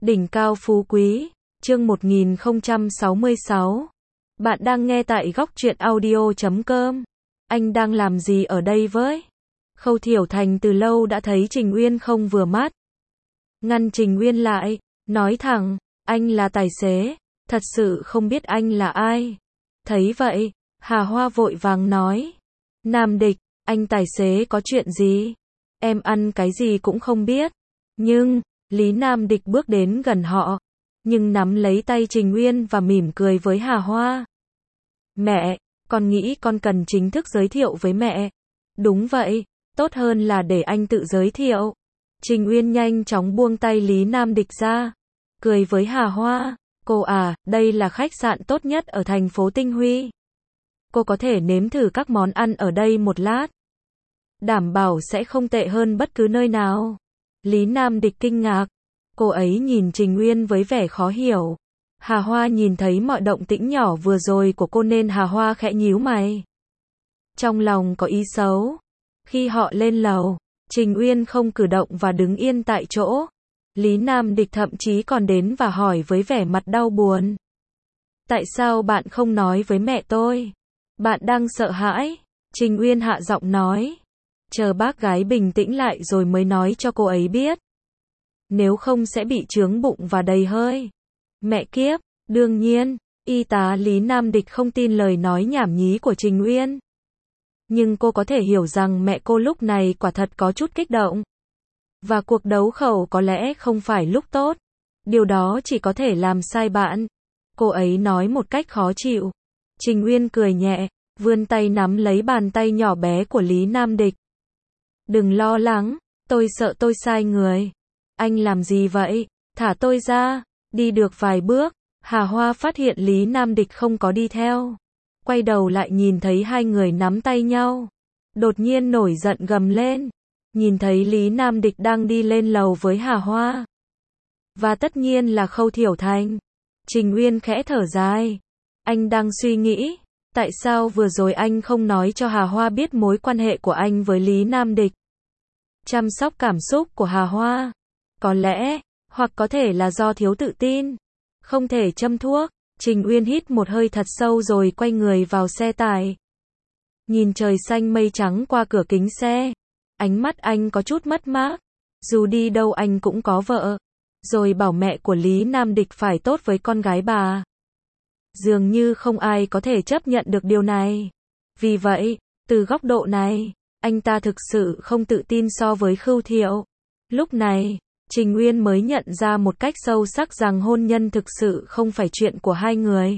Đỉnh cao phú quý, chương 1066. Bạn đang nghe tại góc truyện audio.com. Anh đang làm gì ở đây với? Khâu Thiểu Thành từ lâu đã thấy Trình Uyên không vừa mắt. Ngăn Trình Uyên lại, nói thẳng, anh là tài xế, thật sự không biết anh là ai. Thấy vậy, Hà Hoa vội vàng nói, Nam Địch, anh tài xế có chuyện gì? Em ăn cái gì cũng không biết. Nhưng, Lý Nam Địch bước đến gần họ, nhưng nắm lấy tay Trình Uyên và mỉm cười với Hà Hoa. Mẹ, con nghĩ con cần chính thức giới thiệu với mẹ. Đúng vậy, tốt hơn là để anh tự giới thiệu. Trình Uyên nhanh chóng buông tay Lý Nam Địch ra, cười với Hà Hoa. Cô à, đây là khách sạn tốt nhất ở thành phố Tinh Huy. Cô có thể nếm thử các món ăn ở đây một lát. Đảm bảo sẽ không tệ hơn bất cứ nơi nào. Lý Nam Địch kinh ngạc. Cô ấy nhìn Trình Uyên với vẻ khó hiểu. Hà Hoa nhìn thấy mọi động tĩnh nhỏ vừa rồi của cô nên Hà Hoa khẽ nhíu mày. Trong lòng có ý xấu. Khi họ lên lầu, Trình Uyên không cử động và đứng yên tại chỗ. Lý Nam Địch thậm chí còn đến và hỏi với vẻ mặt đau buồn. Tại sao bạn không nói với mẹ tôi? Bạn đang sợ hãi? Trình Uyên hạ giọng nói. Chờ bác gái bình tĩnh lại rồi mới nói cho cô ấy biết. Nếu không sẽ bị chướng bụng và đầy hơi. Mẹ kiếp, đương nhiên, y tá Lý Nam Địch không tin lời nói nhảm nhí của Trình Uyên. Nhưng cô có thể hiểu rằng mẹ cô lúc này quả thật có chút kích động. Và cuộc đấu khẩu có lẽ không phải lúc tốt. Điều đó chỉ có thể làm sai bạn. Cô ấy nói một cách khó chịu. Trình Uyên cười nhẹ, vươn tay nắm lấy bàn tay nhỏ bé của Lý Nam Địch. Đừng lo lắng, tôi sợ tôi sai người. Anh làm gì vậy? Thả tôi ra. Đi được vài bước, Hà Hoa phát hiện Lý Nam Địch không có đi theo. Quay đầu lại nhìn thấy hai người nắm tay nhau. Đột nhiên nổi giận gầm lên. Nhìn thấy Lý Nam Địch đang đi lên lầu với Hà Hoa. Và tất nhiên là Khâu Thiểu Thành. Trình Uyên khẽ thở dài. Anh đang suy nghĩ, tại sao vừa rồi anh không nói cho Hà Hoa biết mối quan hệ của anh với Lý Nam Địch. Chăm sóc cảm xúc của Hà Hoa. Có lẽ, hoặc có thể là do thiếu tự tin. Không thể châm thuốc. Trình Uyên hít một hơi thật sâu rồi quay người vào xe tải. Nhìn trời xanh mây trắng qua cửa kính xe. Ánh mắt anh có chút mất mát. Dù đi đâu anh cũng có vợ. Rồi bảo mẹ của Lý Nam Địch phải tốt với con gái bà. Dường như không ai có thể chấp nhận được điều này. Vì vậy, từ góc độ này, anh ta thực sự không tự tin so với Khưu Thiệu. Lúc này, Trình Uyên mới nhận ra một cách sâu sắc rằng hôn nhân thực sự không phải chuyện của hai người,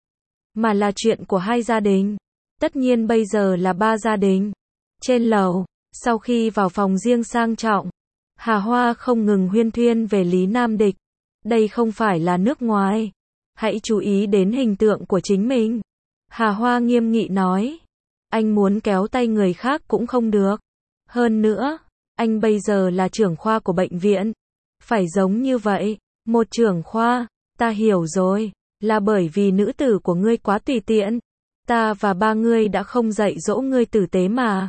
mà là chuyện của hai gia đình. Tất nhiên bây giờ là ba gia đình. Trên lầu, sau khi vào phòng riêng sang trọng, Hà Hoa không ngừng huyên thuyên về Lý Nam Địch. Đây không phải là nước ngoài. Hãy chú ý đến hình tượng của chính mình. Hà Hoa nghiêm nghị nói. Anh muốn kéo tay người khác cũng không được. Hơn nữa, anh bây giờ là trưởng khoa của bệnh viện. Phải giống như vậy. Một trưởng khoa, ta hiểu rồi. Là bởi vì nữ tử của ngươi quá tùy tiện. Ta và ba ngươi đã không dạy dỗ ngươi tử tế mà.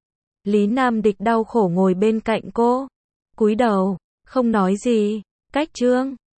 Lý Nam Địch đau khổ ngồi bên cạnh cô. Cúi đầu, không nói gì. Cách chương